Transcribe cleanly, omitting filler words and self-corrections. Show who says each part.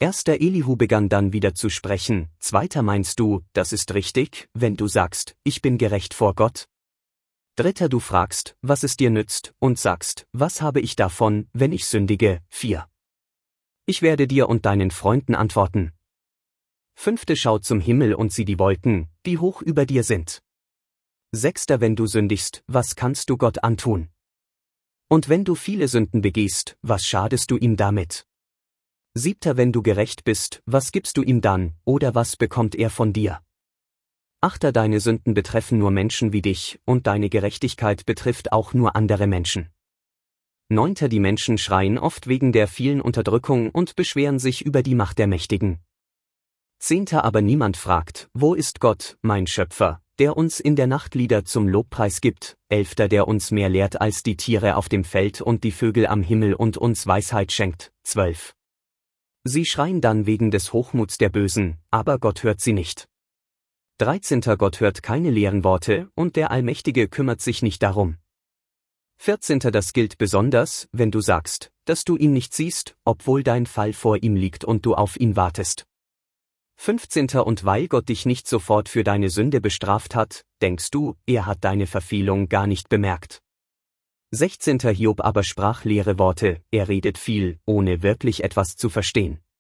Speaker 1: Erster Elihu begann dann wieder zu sprechen, Zweiter meinst du, das ist richtig, wenn du sagst, ich bin gerecht vor Gott? Dritter du fragst, was es dir nützt, und sagst, was habe ich davon, wenn ich sündige? 4. Ich werde dir und deinen Freunden antworten. Fünfte schau zum Himmel und sieh die Wolken, die hoch über dir sind. Sechster wenn du sündigst, was kannst du Gott antun? Und wenn du viele Sünden begehst, was schadest du ihm damit? Siebter wenn du gerecht bist, was gibst du ihm dann, oder was bekommt er von dir? Achter deine Sünden betreffen nur Menschen wie dich, und deine Gerechtigkeit betrifft auch nur andere Menschen. Neunter die Menschen schreien oft wegen der vielen Unterdrückung und beschweren sich über die Macht der Mächtigen. Zehnter aber niemand fragt, wo ist Gott, mein Schöpfer, der uns in der Nacht Lieder zum Lobpreis gibt, Elfter der uns mehr lehrt als die Tiere auf dem Feld und die Vögel am Himmel und uns Weisheit schenkt, 12. Sie schreien dann wegen des Hochmuts der Bösen, aber Gott hört sie nicht. 13. Gott hört keine leeren Worte, und der Allmächtige kümmert sich nicht darum. 14. Das gilt besonders, wenn du sagst, dass du ihn nicht siehst, obwohl dein Fall vor ihm liegt und du auf ihn wartest. 15. Und weil Gott dich nicht sofort für deine Sünde bestraft hat, denkst du, er hat deine Verfehlung gar nicht bemerkt. 16. Hiob aber sprach leere Worte, er redet viel, ohne wirklich etwas zu verstehen.